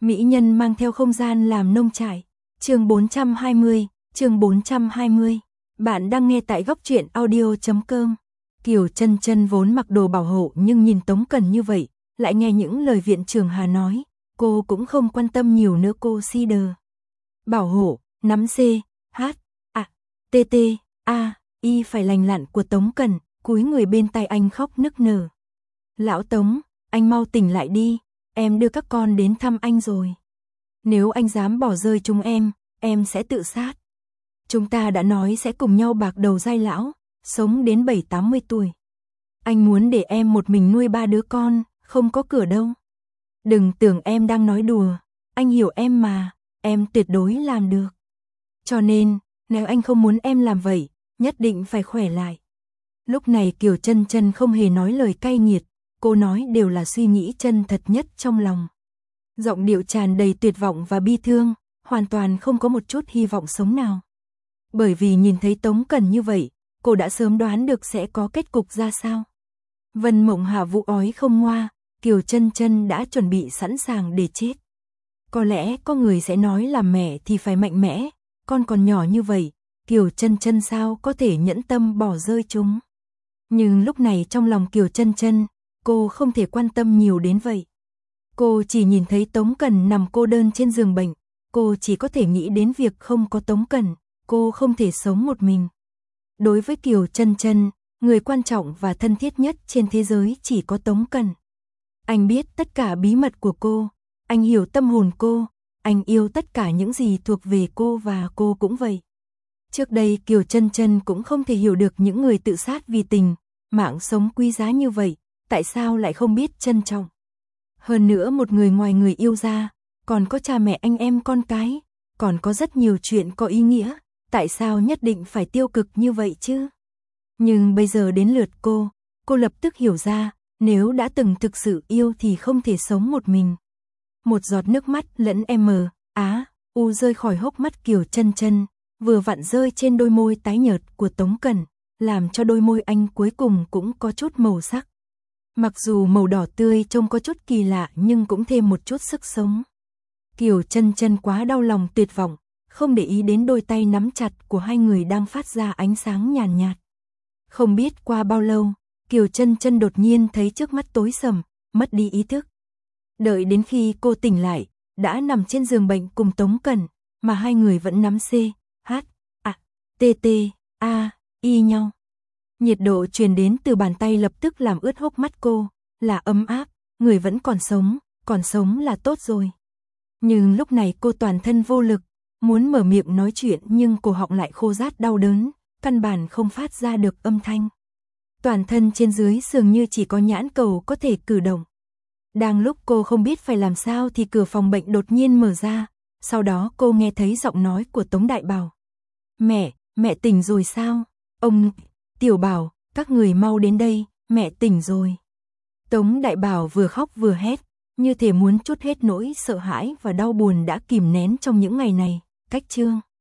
Mỹ nhân mang theo không gian làm nông trại. Chương 420, chương 420. Bạn đang nghe tại góc truyện audio.com. Kiều Chân Chân vốn mặc đồ bảo hộ nhưng nhìn Tống Cần như vậy, lại nghe những lời viện trưởng Hà nói, cô cũng không quan tâm nhiều nữa. Cô si đờ. Bảo hộ, nắm C, H, A, T T, A, Y phải lành lặn của Tống Cần, cúi người bên tai anh khóc nức nở. Lão Tống, anh mau tỉnh lại đi, em đưa các con đến thăm anh rồi. Nếu anh dám bỏ rơi chúng em sẽ tự sát. Chúng ta đã nói sẽ cùng nhau bạc đầu giai lão, sống đến 70-80 tuổi. Anh muốn để em một mình nuôi 3 đứa con, không có cửa đâu. Đừng tưởng em đang nói đùa, anh hiểu em mà, em tuyệt đối làm được. Cho nên, nếu anh không muốn em làm vậy, nhất định phải khỏe lại. Lúc này Kiều Chân Chân không hề nói lời cay nghiệt, cô nói đều là suy nghĩ chân thật nhất trong lòng. Giọng điệu tràn đầy tuyệt vọng và bi thương, hoàn toàn không có một chút hy vọng sống nào. Bởi vì nhìn thấy Tống Cần như vậy, cô đã sớm đoán được sẽ có kết cục ra sao. Vân Mộng Hạ vụ ói không ngoa, Kiều Chân Chân đã chuẩn bị sẵn sàng để chết. Có lẽ có người sẽ nói làm mẹ thì phải mạnh mẽ, con còn nhỏ như vậy, Kiều Chân Chân sao có thể nhẫn tâm bỏ rơi chúng. Nhưng lúc này trong lòng Kiều Chân Chân, cô không thể quan tâm nhiều đến vậy. Cô chỉ nhìn thấy Tống Cần nằm cô đơn trên giường bệnh, cô chỉ có thể nghĩ đến việc không có Tống Cần, cô không thể sống một mình. Đối với Kiều Chân Chân, người quan trọng và thân thiết nhất trên thế giới chỉ có Tống Cần. Anh biết tất cả bí mật của cô, anh hiểu tâm hồn cô, anh yêu tất cả những gì thuộc về cô và cô cũng vậy. Trước đây Kiều Chân Chân cũng không thể hiểu được những người tự sát vì tình, mạng sống quý giá như vậy, tại sao lại không biết trân trọng. Hơn nữa một người ngoài người yêu ra, còn có cha mẹ anh em con cái, còn có rất nhiều chuyện có ý nghĩa, tại sao nhất định phải tiêu cực như vậy chứ? Nhưng bây giờ đến lượt cô lập tức hiểu ra, nếu đã từng thực sự yêu thì không thể sống một mình. Một giọt nước mắt lẫn U rơi khỏi hốc mắt Kiều Chân Chân, vừa vặn rơi trên đôi môi tái nhợt của Tống Cần, làm cho đôi môi anh cuối cùng cũng có chút màu sắc. Mặc dù màu đỏ tươi trông có chút kỳ lạ nhưng cũng thêm một chút sức sống. Kiều Chân Chân quá đau lòng tuyệt vọng, không để ý đến đôi tay nắm chặt của hai người đang phát ra ánh sáng nhàn nhạt. Không biết qua bao lâu, Kiều Chân Chân đột nhiên thấy trước mắt tối sầm, mất đi ý thức. Đợi đến khi cô tỉnh lại, đã nằm trên giường bệnh cùng Tống Cần, mà hai người vẫn nắm C, H, A, T T, A, Y nhau. Nhiệt độ truyền đến từ bàn tay lập tức làm ướt hốc mắt cô, là ấm áp, người vẫn còn sống là tốt rồi. Nhưng lúc này cô toàn thân vô lực, muốn mở miệng nói chuyện nhưng cổ họng lại khô rát đau đớn, căn bản không phát ra được âm thanh. Toàn thân trên dưới dường như chỉ có nhãn cầu có thể cử động. Đang lúc cô không biết phải làm sao thì cửa phòng bệnh đột nhiên mở ra, sau đó cô nghe thấy giọng nói của Tống Đại Bảo. Mẹ tỉnh rồi sao? Ông, Tiểu Bảo, các người mau đến đây, mẹ tỉnh rồi. Tống Đại Bảo vừa khóc vừa hét, như thể muốn trút hết nỗi sợ hãi và đau buồn đã kìm nén trong những ngày này. Cách chương